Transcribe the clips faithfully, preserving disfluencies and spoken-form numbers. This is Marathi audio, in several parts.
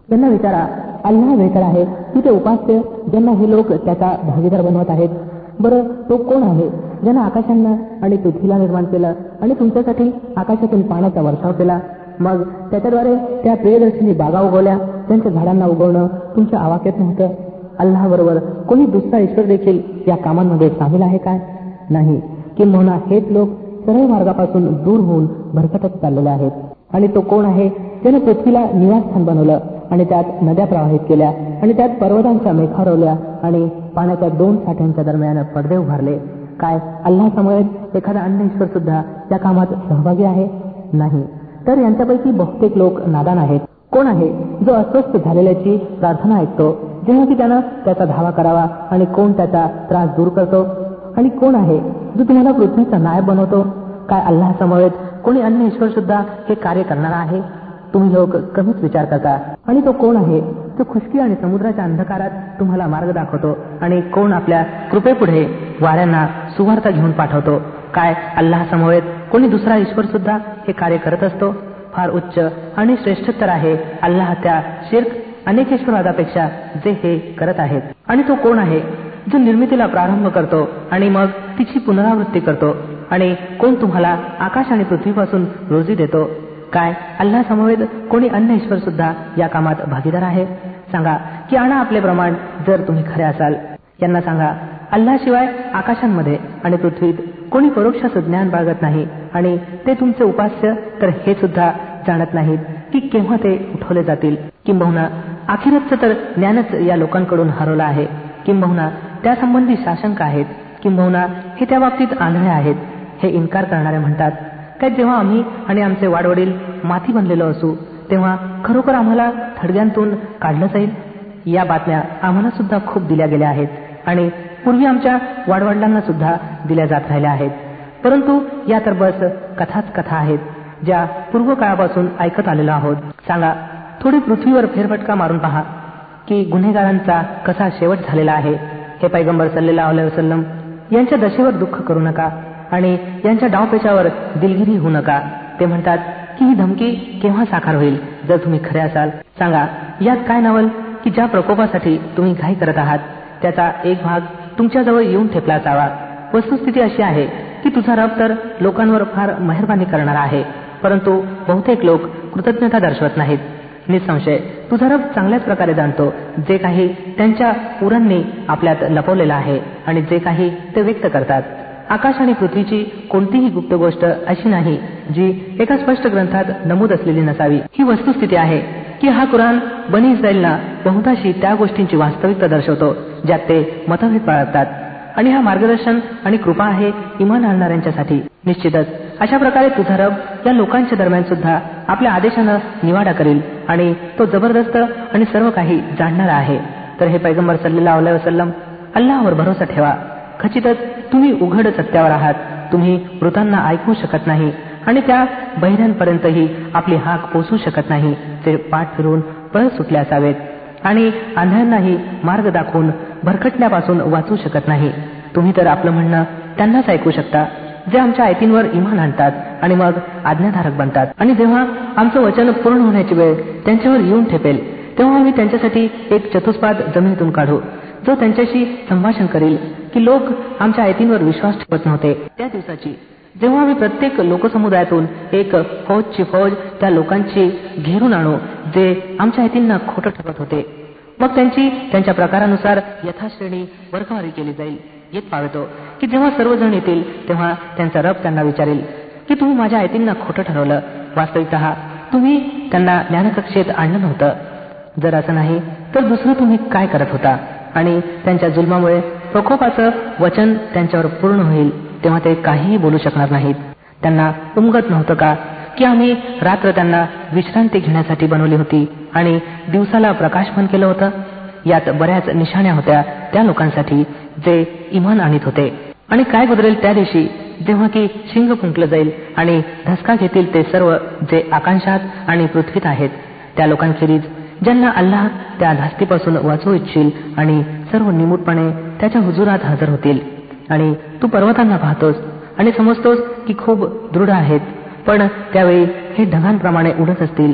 त्यांना विचारा, अल्लाह बेहतर आहे की ते उपास्य ज्यांना हे लोक त्याचा भागीदार बनवत आहेत? बरं, तो कोण आहे ज्यानं आकाशांना आणि पृथ्वीला निर्माण केलं आणि तुमच्यासाठी आकाशातून पाण्याचा वर्षाव केला, मग त्याच्याद्वारे त्या प्रियदर्शनी बागा उगवल्या, त्यांच्या झाडांना उगवणं तुमच्या आवाक्यात नव्हतं? अल्लाह बरोबर कोणी दुसरा ईश्वर देखील या कामांमध्ये सामील आहे काय? नाही. किंबहुना हेच लोक सरळ मार्गापासून दूर होऊन भरकटत चाललेले आहेत. आणि तो कोण आहे ज्याने पृथ्वीला निवासस्थान बनवलं आणि त्यात नद्या प्रवाहित केल्या आणि त्यात पर्वतांच्या मेघा रोवल्या आणि पाण्याच्या दोन साठ्यांच्या दरम्यान पडदे उभारले? काय अल्लाह समवेत एखादा अन्य ईश्वर सुद्धा त्या कामात सहभागी आहे? नाही. तर यांच्यापैकी बहुतेक लोक नादान आहेत. कोण आहे जो अस्वस्थ झालेल्याची प्रार्थना ऐकतो जेव्हा की त्यानं त्याचा धावा करावा, आणि कोण त्याचा त्रास दूर करतो? आणि कोण आहे जो तुम्हाला पृथ्वीचा नायब बनवतो? काय अल्लाह समवेत कोणी अन्य ईश्वर सुद्धा हे कार्य करणारा आहे? तुम्ही लोक कमीच विचार करता. आणि तो कोण आहे जो खुशकी आणि समुद्राच्या अंधकारात तुम्हाला मार्ग दाखवतो? आणि कोण आपल्या कृपेपुढे वाऱ्यांना सुवार्ता घेऊन पाठवतो? काय अल्लाह समवेत कोणी दुसरा ईश्वर सुद्धा हे कार्य करत असतो? फार उच्च आणि श्रेष्ठतर आहे अल्लाह त्या शिर्क अनेकेश्वरवादापेक्षा जे हे करत आहेत. आणि तो कोण आहे जो निर्मितीला प्रारंभ करतो आणि मग तिची पुनरावृत्ती करतो? आणि कोण तुम्हाला आकाश आणि पृथ्वीपासून रोजी देतो? काय अल्लाह समवेत कोणी अन्य ईश्वर सुद्धा या कामात भागीदार आहे? सांगा की आणा आपले प्रमाण जर तुम्ही खरे असाल. यांना सांगा, अल्लाशिवाय आकाशांमध्ये आणि पृथ्वीत कोणी परोक्ष ज्ञान बाळगत नाही, आणि ते तुमचे उपास्य तर हे सुद्धा जाणत नाहीत की केव्हा ते उठवले जातील. किंबहुना अखेरचं तर ज्ञानच या लोकांकडून हरवलं आहे. किंबहुना त्यासंबंधी साशंक आहेत. किंबहुना हे त्या बाबतीत आंधळे आहेत. हे इन्कार करणारे म्हणतात, काय जेव्हा आम्ही आणि आमचे वाडवडील माती बनलेलो असू तेव्हा खरोखर आम्हाला थडग्यांतून काढलं जाईल? या बातम्या आम्हाला सुद्धा खूप दिल्या गेल्या आहेत आणि पूर्वी आमच्या वाडवडिलांना सुद्धा दिल्या जात राहिल्या आहेत. परंतु या तर बस कथाच कथा आहेत ज्या पूर्व काळापासून ऐकत आलेलो आहोत. सांगा, थोडी पृथ्वीवर फेरफटका मारून पहा की गुन्हेगारांचा कसा शेवट झालेला आहे. हे पैगंबर सल्लल्लाहु अलैहि वसल्लम यांच्या दशेवर दुःख करू नका आणि यांच्या डावपेचावर दिलगिरी होऊ नका. ते म्हणतात की ही धमकी केव्हा साकार होईल जर तुम्ही खरे असाल. सांगा, यात काय नवल की ज्या प्रकोपासाठी तुम्ही घाई करत आहात त्याचा एक भाग तुमच्याजवळ येऊन ठेपला असावा. वस्तुस्थिती अशी आहे की तुझा रब तर लोकांवर फार मेहरबानी करणारा आहे, परंतु बहुतेक लोक कृतज्ञता दर्शवत नाहीत. निसंशय तुझा रब चांगल्याच प्रकारे जाणतो जे काही त्यांच्या पुरांनी आपल्यात लपवलेलं आहे आणि जे काही ते व्यक्त करतात. आकाश आणि पृथ्वीची कोणतीही गुप्त गोष्ट अशी नाही जी एका स्पष्ट ग्रंथात नमूद असलेली नसावी. ही वस्तुस्थिती आहे की हा कुराण बनी इस्रायलना बहुतांशी त्या गोष्टींची वास्तविकता दर्शवतो ज्यात ते मतभेद बाळगतात, आणि हा मार्गदर्शन आणि कृपा आहे इमान आणणाऱ्यांच्यासाठी. निश्चितच अशा प्रकारे तुझा रब या लोकांच्या दरम्यान सुद्धा आपल्या आदेशानं निवाडा करेल आणि तो जबरदस्त आणि सर्व काही जाणणारा आहे. तर हे पैगंबर सल्लल्लाहु अलैहि वसल्लम, अल्लाहवर भरोसा ठेवा. खचितच तुम्ही उघड सत्यावर आहात. तुम्ही मृतांना ऐकू शकत नाही आणि त्या बहिऱ्यांपर्यंतही आपली हाक पोचू शकत नाही जे पाठ फिरून पळ सुटले असावेत, आणि आंधळ्यांनाही मार्ग दाखवून भरकटण्यापासून वाचू शकत नाही. तुम्ही तर आपलं म्हणणं त्यांनाच ऐकू शकता जे आमच्या आयतींवर इमान आणतात आणि मग आज्ञाधारक बनतात. आणि जेव्हा आमचं वचन पूर्ण होण्याची वेळ त्यांच्यावर येऊन ठेपेल तेव्हा आम्ही त्यांच्यासाठी एक चतुष्पाद जमिनीतून काढू जो त्यांच्याशी संभाषण करेल की लोक आमच्या आयतींवर विश्वास ठेवत नव्हते. त्या दिवसाची जेव्हा आम्ही प्रत्येक लोकसमुदायातून एक फौजची फौज त्या लोकांची घेरून आणू जे आमच्या आयतींना खोटं ठरवत होते. मग त्यांची त्यांच्या प्रकारानुसार यथाश्रेणी वर्गवारी केली जाईल. येत पावतो की जेव्हा सर्वजण येतील तेव्हा त्यांचा रब त्यांना विचारेल की तुम्ही माझ्या आयतींना खोटं ठरवलं. वास्तविकतः तुम्ही त्यांना ज्ञानकक्षेत आणलं नव्हतं. जर असं नाही तर दुसरं तुम्ही काय करत होता? आणि त्यांच्या जुलमामुळे प्रकोपाचं वचन त्यांच्यावर पूर्ण होईल तेव्हा ते काहीही बोलू शकणार नाहीत. त्यांना उमगत नव्हतं का की आम्ही रात्र त्यांना विश्रांती घेण्यासाठी बनवली होती आणि दिवसाला प्रकाशमान केलं होतं? यात बऱ्याच निशाण्या होत्या त्या लोकांसाठी जे इमान आणीत होते. आणि काय गुजरेल त्या दिवशी जेव्हा की शिंग फुंकलं जाईल आणि धसका घेतील ते सर्व जे आकाशात आणि पृथ्वीत आहेत, त्या लोकांखेरीज ज्यांना अल्लाह त्या धास्तीपासून वाचवू इच्छिल, आणि सर्व निमूटपणे त्याच्या हुजुरात हजर होतील. आणि तू पर्वतांना पाहतोस आणि समजतोस की खूप दृढ आहेत, पण त्यावेळी हे ढगांप्रमाणे उडत असतील.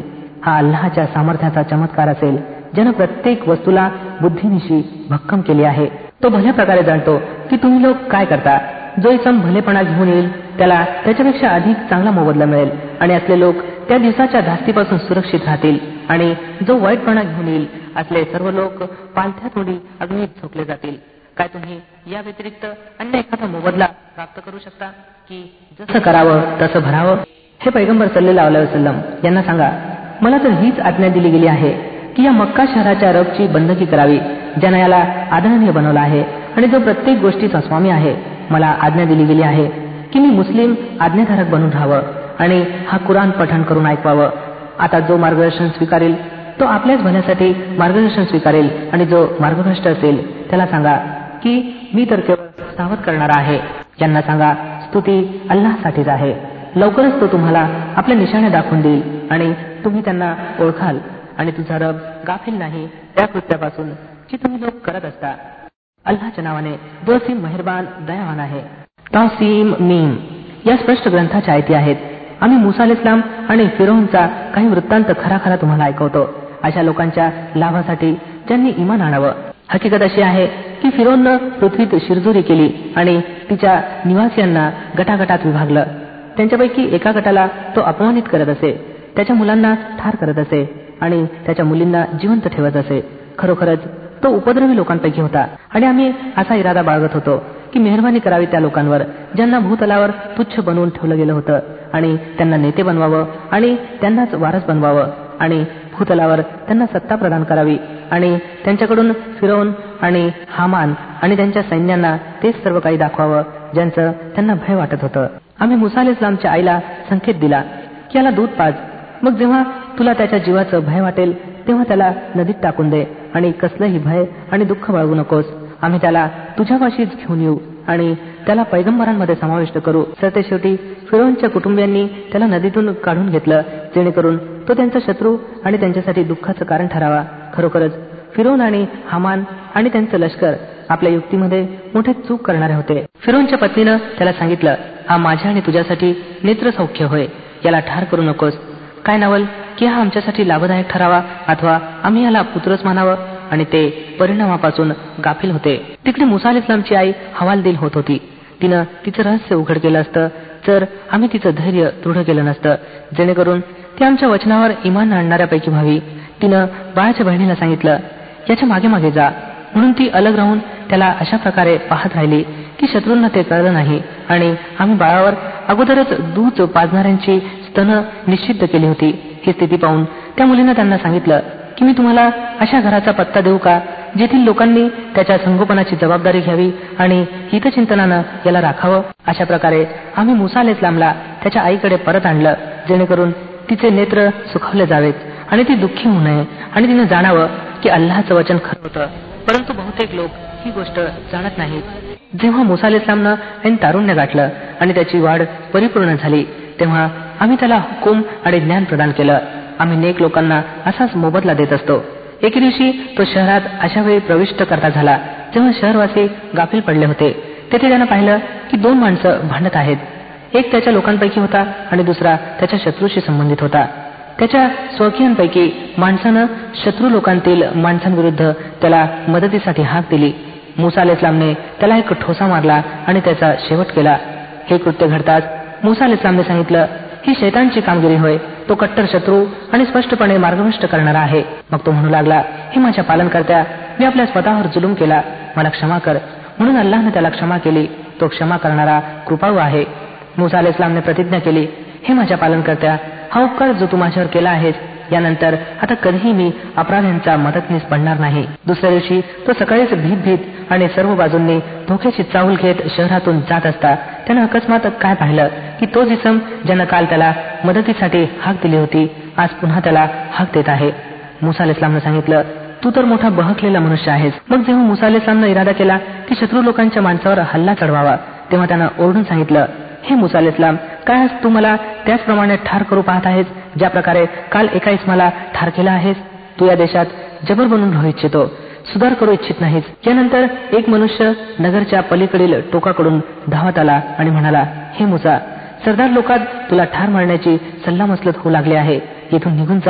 हा अल्लाहच्या सामर्थ्याचा चमत्कार असेल, ज्यानं प्रत्येक वस्तूला बुद्धीनिशी भक्कम केली आहे. तो भल्या प्रकारे जाणतो की तुम्ही लोक काय करता. जो इसम भलेपणा घेऊन येईल त्याला त्याच्यापेक्षा अधिक चांगला मोबदला मिळेल, आणि असले लोक त्या दिवसाच्या धास्तीपासून सुरक्षित राहतील. आणि जो वाईटपणा घेऊन येईल असले सर्व लोक पालथ्या तोंडी अग्नीत झोकले जातील. काय तुम्ही या व्यतिरिक्त अन्य एखादा मोबदला प्राप्त करू शकता की जसं करावं तसं भरावं? हे पैगंबर सल्लल्लाहु अलैहि वसल्लम यांना सांगा, मला तर हीच आज्ञा दिली गेली आहे की या मक्का शहराच्या रबची बंदकी करावी, ज्यानं याला आदरणीय बनवलं आहे आणि जो प्रत्येक गोष्टीचा स्वामी आहे. मला आज्ञा दिली गेली आहे की मी मुस्लिम आज्ञाधारक बनून राहावं आणि हा कुराण पठण करून ऐकवावं. आता जो मार्गदर्शन स्वीकारेल तो आपल्याच भल्यासाठी मार्गदर्शन स्वीकारेल, आणि जो मार्गभ्रष्ट असेल त्याला सांगा की मी तर केवळ सावध करणारा आहे. यांना सांगा, स्तुती अल्लाहसाठीच आहे. लवकरच तो तुम्हाला आपल्या निशाणे दाखवून देईल आणि तुम्ही त्यांना ओळखाल, आणि तुझा रब गाफील नाही त्या कृत्यापासून जी तुम्ही लोक करत असता. अल्लाहच्या नावाने जो असीम मेहरबान दयावान आहे. तासीम मीम या स्पष्ट ग्रंथाच्या आयती आहेत. आम्ही मुसा अलैहिस्सलाम आणि फिरौनचा काही वृत्तांत खरा खरा तुम्हाला ऐकवतो, अशा लोकांच्या लाभासाठी ज्यांनी इमान आणावं. हकीकत अशी आहे की फिरौननं पृथ्वीत शिरजोरी केली आणि तिच्या निवासियांना गटागटात विभागलं. त्यांच्यापैकी एका गटाला तो अपमानित करत असे, त्याच्या मुलांना ठार करत असे आणि त्याच्या मुलींना जिवंत ठेवत असे. खरोखरच तो उपद्रवी लोकांपैकी होता, आणि आम्ही असा इरादा बाळगत होतो की मेहरबानी करावी त्या लोकांवर ज्यांना भूतलावर तुच्छ बनवून ठेवलं गेलं होतं, आणि त्यांना नेते बनवावं आणि त्यांनाच वारस बनवावं, आणि भूतलावर त्यांना सत्ता प्रदान करावी, आणि त्यांच्याकडून फिरौन आणि हामान आणि त्यांच्या सैन्यांना तेच सर्व काही दाखवावं ज्यांचं त्यांना भय वाटत होतं. आम्ही मुसा अलैहिस्सलामच्या आईला संकेत दिला की याला दूध पाज, मग जेव्हा तुला त्याच्या जीवाचं भय वाटेल तेव्हा त्याला नदीत टाकून दे, आणि कसलंही भय आणि दुःख बाळगू नकोस. आम्ही त्याला तुझ्यापाशीच घेऊन येऊ आणि त्याला पैगंबरांमध्ये समाविष्ट करू. सरते शेवटी फिरौनच्या कुटुंबियांनी त्याला नदीतून काढून घेतलं, जेणेकरून तो त्यांचा शत्रू आणि त्यांच्यासाठी दुःखाचं कारण ठरावा. खरोखरच फिरौन आणि हामान आणि त्यांचं लष्कर आपल्या युक्तीमध्ये मोठे चूक करणारे होते. फिरौनच्या पत्नीनं त्याला सांगितलं, हा माझ्या आणि तुझ्यासाठी नेत्रसौख्य होय, याला ठार करू नकोस. काय नवल की हा आमच्यासाठी लाभदायक ठरावा, अथवा आम्ही याला पुत्रच मानावं. आणि ते परिणामापासून गाफील होते. तिकडे मुसा अलैहिस्सलामची आई हवालदिल होत होती. तिनं तिचं रहस्य उघड केलं असतं तर आम्ही तिचं धैर्य दृढ केलं नसतं, जेणेकरून ती आमच्या वचनावर इमान आणणाऱ्यापैकी व्हावी. तिनं बाळाच्या बहिणीला सांगितलं, याच्या मागे मागे जा, म्हणून ती अलग राहून त्याला अशा प्रकारे पाहत राहिली की शत्रूंना ते कळलं नाही. आणि आम्ही बाळावर अगोदरच दूध पाजणाऱ्यांची स्तनं निश्चित केली होती. ही स्थिती पाहून त्या मुलीनं त्यांना सांगितलं की मी तुम्हाला अशा घराचा पत्ता देऊ का जेथील लोकांनी त्याच्या संगोपनाची जबाबदारी घ्यावी आणि हितचिंतनानं याला राखावं. अशा प्रकारे आम्ही मुसा अलैहिस्सलामला त्याच्या आईकडे परत आणलं, जेणेकरून तिचे नेत्र सुखावले जावेत आणि ती दुःखी होऊ नये, आणि तिनं जाणावं की अल्लाहचं वचन खरं होतं. परंतु बहुतेक लोक ही गोष्ट जाणत नाहीत. जेव्हा मुसा अलैहिस्सलामनं ऐन तारुण्य गाठलं आणि त्याची वाढ परिपूर्ण झाली, तेव्हा आम्ही त्याला हुकूम आणि ज्ञान प्रदान केलं. आम्ही नेक लोकांना असाच मोबदला देत असतो. एके दिवशी तो शहरात अशा वेळी प्रविष्ट करता झाला जेव्हा शहरवासी गाफील पडले होते. तेथे त्यानं पाहिलं की दोन माणसं भांडत आहेत. एक त्याच्या लोकांपैकी होता आणि दुसरा त्याच्या शत्रूशी संबंधित होता. त्याच्या स्वकीयांपैकी माणसानं शत्रू लोकांतील माणसांविरुद्ध त्याला मदतीसाठी हाक दिली. मुसा अलैहिस्सलामने त्याला एक ठोसा मारला आणि त्याचा शेवट केला. हे कृत्य घडताच मुसा अलैहिस्सलामने सांगितलं, ही शैतानची कामगिरी होय, तो कट्टर शत्रू आणि स्पष्टपणे मार्गभ्रष्ट करणारा आहे. मग तो म्हणू लागला, हे माझ्या पालनकर्त्या, मी आपल्या स्वतःवर जुलूम केला, मला क्षमा कर. म्हणून अल्लाहने त्याला क्षमा केली. तो क्षमा करणारा कृपाळू आहे. मुसा अलैहिस्सलामने प्रतिज्ञा केली, हे माझ्या पालनकर्त्या, हा उपकार जो तू माझ्यावर केला आहेस, यानंतर आता कधीही मी अपराध्यांचा मदतनीस बनणार नाही. दुसऱ्या दिवशी तो सकाळीच भीत भीत आणि सर्व बाजूंनी धोक्याची चाहूल घेत शहरातून जात असता त्यानं अकस्मात काय पाहिलं की तो जिसम ज्यानं काल त्याला मदतीसाठी हाक दिली होती, आज पुन्हा त्याला हाक देत आहे. मुसा अलैहिस्सलामनं सांगितलं, तू तर मोठा बहकलेला मनुष्य आहेस. मग जेव्हा मुसा अलैहिस्सलामनं इरादा केला की शत्रू लोकांच्या माणसावर हल्ला चढवावा, तेव्हा त्यानं ओरडून सांगितलं, हे मुसा अलैहिस्सलाम, काय आज तू मला त्याचप्रमाणे ठार करू पाहत आहेस ज्या प्रकारे काल एका इस्माला ठार केला आहेस? तू या देशात जबर बनून राहू इच्छितो, सुधार करू इच्छित नाहीस. यानंतर एक मनुष्य नगरच्या पलीकडील टोकाकडून धावत आला आणि म्हणाला, हे मुसा, सरदार लोकात तुला ठार मारण्याची सल्लामसलत होऊ लागली आहे, येथून निघून जा,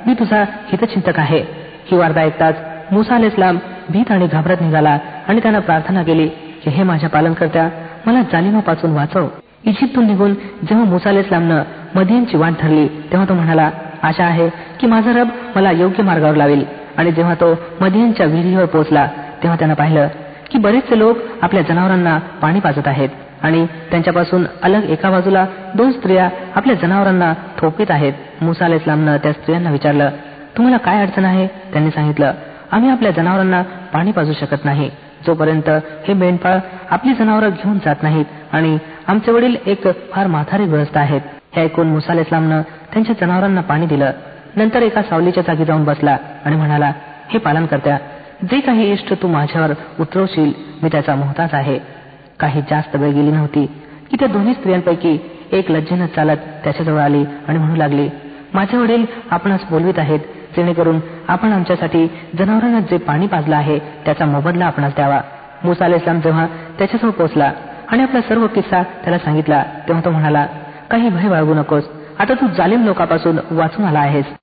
मी तुझा हितचिंतक आहे. ही वार्ता ऐकताच मुसा अलैहिस्सलाम भीत आणि घाबरत निघाला आणि त्यानं प्रार्थना केली की हे माझ्या पालनकर्त्या, मला जालिमापासून वाचव. इजिप्तून निघून जेव्हा मुसा अलैहिस्सलामनं मदियनची वाट धरली तेव्हा तो म्हणाला, आशा आहे की माझा रब मला योग्य मार्गावर लावेल. आणि जेव्हा तो मदियनच्या विहिरीवर पोहोचला तेव्हा त्यानं पाहिलं की बरेचसे लोक आपल्या जनावरांना पाणी पाजत आहेत आणि त्यांच्यापासून अलग एका बाजूला दोन स्त्रिया आपल्या जनावरांना थोपवीत आहेत. मुसा अलैहिस्सलामनं त्या स्त्रियांना विचारलं, तुम्हाला काय अडचण आहे? त्यांनी सांगितलं, आम्ही आपल्या जनावरांना पाणी पाजू शकत नाही जोपर्यंत हे मेंढपाळ आपली जनावरं घेऊन जात नाहीत आणि आमचे वडील एक फार म्हातारे गृहस्थ आहेत. हे ऐकून मुसा अलैहिस्सलामनं त्यांच्या जनावरांना पाणी दिलं. नंतर एका सावलीच्या जागी जाऊन बसला आणि म्हणाला, हे पालनकर्त्या, जे काही इष्ट तू माझ्यावर उतरवशील मी त्याचा मोहताज आहे. काही जास्त वेळ गेली नव्हती की त्या दोन्ही स्त्रियांपैकी एक लज्जेनं चालत त्याच्याजवळ आली आणि म्हणू लागली, माझे वडील आपणास बोलवीत आहेत जेणेकरून आपण आमच्यासाठी जनावरांना जे पाणी पाजलं आहे त्याचा मोबदला आपणास द्यावा. मुसा अलैहिस्सलाम जेव्हा त्याच्याजवळ पोहोचला आणि आपला सर्व किस्सा त्याला सांगितला तेव्हा तो म्हणाला, काही भय बाळगू नकोस, आता तू जालिम लोकांपासून वाचून आला आहेस.